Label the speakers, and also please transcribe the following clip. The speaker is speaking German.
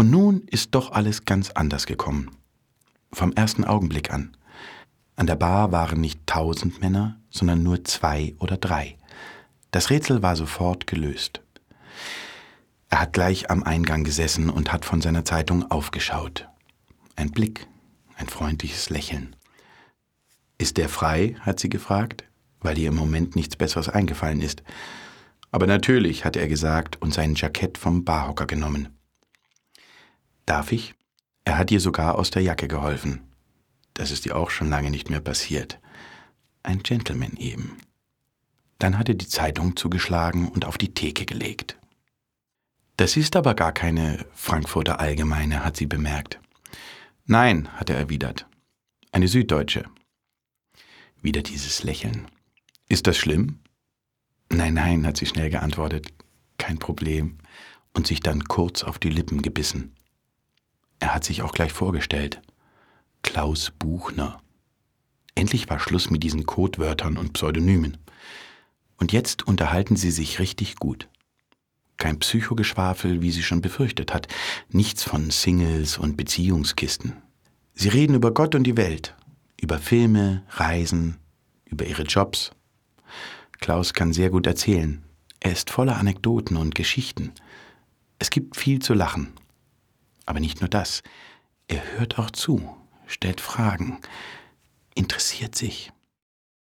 Speaker 1: Und nun ist doch alles ganz anders gekommen. Vom ersten Augenblick an. An der Bar waren nicht 1000 Männer, sondern nur 2 oder 3. Das Rätsel war sofort gelöst. Er hat gleich am Eingang gesessen und hat von seiner Zeitung aufgeschaut. Ein Blick, ein freundliches Lächeln. »Ist der frei?« hat sie gefragt, weil ihr im Moment nichts Besseres eingefallen ist. Aber natürlich, hat er gesagt und sein Jackett vom Barhocker genommen. »Darf ich?« Er hat ihr sogar aus der Jacke geholfen. Das ist ihr auch schon lange nicht mehr passiert. Ein Gentleman eben. Dann hat er die Zeitung zugeschlagen und auf die Theke gelegt. »Das ist aber gar keine Frankfurter Allgemeine«, hat sie bemerkt. »Nein«, hat er erwidert. »Eine Süddeutsche.« Wieder dieses Lächeln. »Ist das schlimm?« »Nein, nein«, hat sie schnell geantwortet. »Kein Problem.« Und sich dann kurz auf die Lippen gebissen. Er hat sich auch gleich vorgestellt. Klaus Buchner. Endlich war Schluss mit diesen Codewörtern und Pseudonymen. Und jetzt unterhalten sie sich richtig gut. Kein Psychogeschwafel, wie sie schon befürchtet hat. Nichts von Singles und Beziehungskisten. Sie reden über Gott und die Welt, über Filme, Reisen, über ihre Jobs. Klaus kann sehr gut erzählen. Er ist voller Anekdoten und Geschichten. Es gibt viel zu lachen. Aber nicht nur das. Er hört auch zu, stellt Fragen, interessiert sich.